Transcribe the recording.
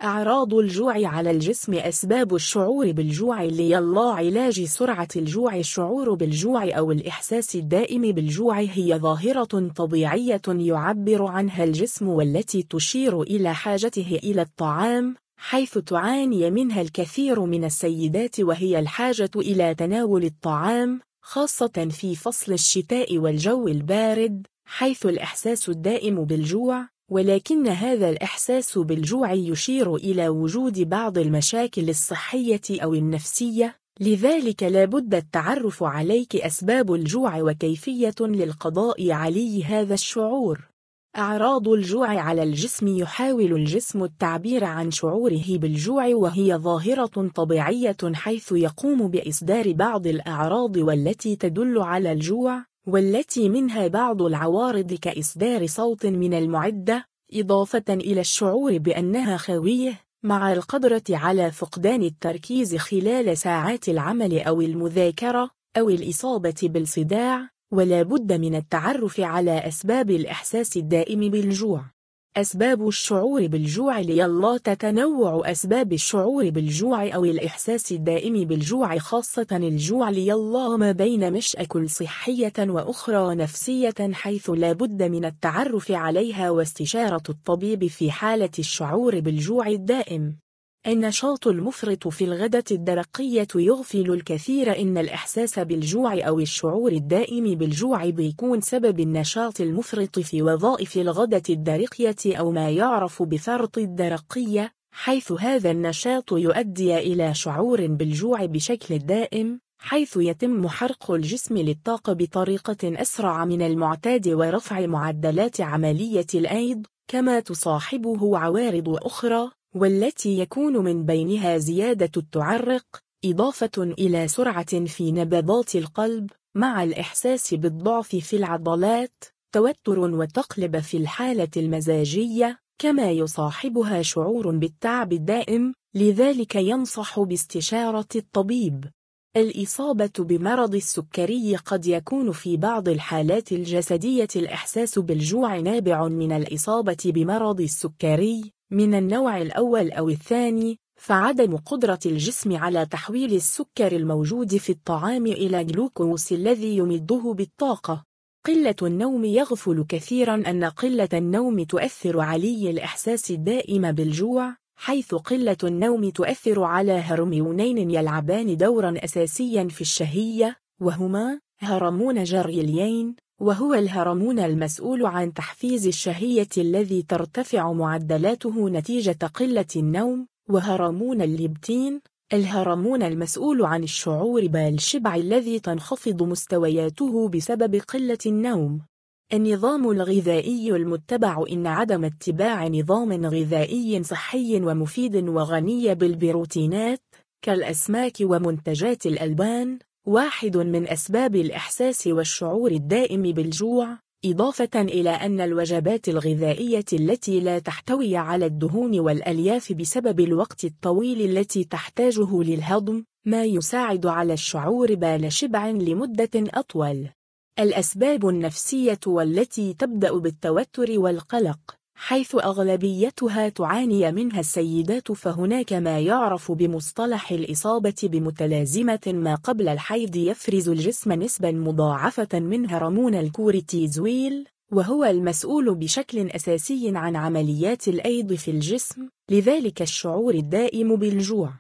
أعراض الجوع على الجسم. أسباب الشعور بالجوع الله علاج سرعة الجوع. الشعور بالجوع أو الإحساس الدائم بالجوع هي ظاهرة طبيعية يعبر عنها الجسم والتي تشير إلى حاجته إلى الطعام، حيث تعاني منها الكثير من السيدات، وهي الحاجة إلى تناول الطعام خاصة في فصل الشتاء والجو البارد، حيث الإحساس الدائم بالجوع. ولكن هذا الإحساس بالجوع يشير إلى وجود بعض المشاكل الصحية أو النفسية، لذلك لا بد التعرف عليك أسباب الجوع وكيفية للقضاء عليه هذا الشعور. أعراض الجوع على الجسم. يحاول الجسم التعبير عن شعوره بالجوع، وهي ظاهرة طبيعية حيث يقوم بإصدار بعض الأعراض والتي تدل على الجوع، والتي منها بعض العوارض كإصدار صوت من المعدة، إضافة إلى الشعور بأنها خاوية، مع القدرة على فقدان التركيز خلال ساعات العمل أو المذاكرة، أو الإصابة بالصداع. ولا بد من التعرف على أسباب الإحساس الدائم بالجوع. أسباب الشعور بالجوع الله تتنوع أسباب الشعور بالجوع أو الإحساس الدائم بالجوع، خاصة الجوع الله ما بين مشاكل صحية وأخرى نفسية، حيث لا بد من التعرف عليها واستشارة الطبيب في حالة الشعور بالجوع الدائم. النشاط المفرط في الغدة الدرقية يغفل الكثير إن الإحساس بالجوع أو الشعور الدائم بالجوع بيكون سبب النشاط المفرط في وظائف الغدة الدرقية أو ما يعرف بفرط الدرقية، حيث هذا النشاط يؤدي إلى شعور بالجوع بشكل دائم، حيث يتم حرق الجسم للطاقة بطريقة أسرع من المعتاد ورفع معدلات عملية الأيض، كما تصاحبه عوارض أخرى، والتي يكون من بينها زيادة التعرق، إضافة إلى سرعة في نبضات القلب، مع الإحساس بالضعف في العضلات، توتر وتقلب في الحالة المزاجية، كما يصاحبها شعور بالتعب الدائم. لذلك ينصح باستشارة الطبيب. الإصابة بمرض السكري. قد يكون في بعض الحالات الجسدية الإحساس بالجوع نابع من الإصابة بمرض السكري من النوع الأول أو الثاني، فعدم قدرة الجسم على تحويل السكر الموجود في الطعام إلى جلوكوز الذي يمده بالطاقة. قلة النوم. يغفل كثيرا أن قلة النوم تؤثر على الإحساس الدائم بالجوع، حيث قلة النوم تؤثر على هرمونين يلعبان دورا أساسيا في الشهية، وهما هرمون جريلين، وهو الهرمون المسؤول عن تحفيز الشهية الذي ترتفع معدلاته نتيجة قلة النوم، وهرمون الليبتين، الهرمون المسؤول عن الشعور بالشبع الذي تنخفض مستوياته بسبب قلة النوم. النظام الغذائي المتبع. إن عدم اتباع نظام غذائي صحي ومفيد وغني بالبروتينات كالأسماك ومنتجات الألبان واحد من أسباب الإحساس والشعور الدائم بالجوع، إضافة إلى أن الوجبات الغذائية التي لا تحتوي على الدهون والألياف بسبب الوقت الطويل التي تحتاجه للهضم، ما يساعد على الشعور بالشبع لمدة أطول. الأسباب النفسية والتي تبدأ بالتوتر والقلق، حيث أغلبيتها تعاني منها السيدات، فهناك ما يعرف بمصطلح الإصابة بمتلازمة ما قبل الحيض. يفرز الجسم نسبة مضاعفة من هرمون الكورتيزول، وهو المسؤول بشكل أساسي عن عمليات الأيض في الجسم، لذلك الشعور الدائم بالجوع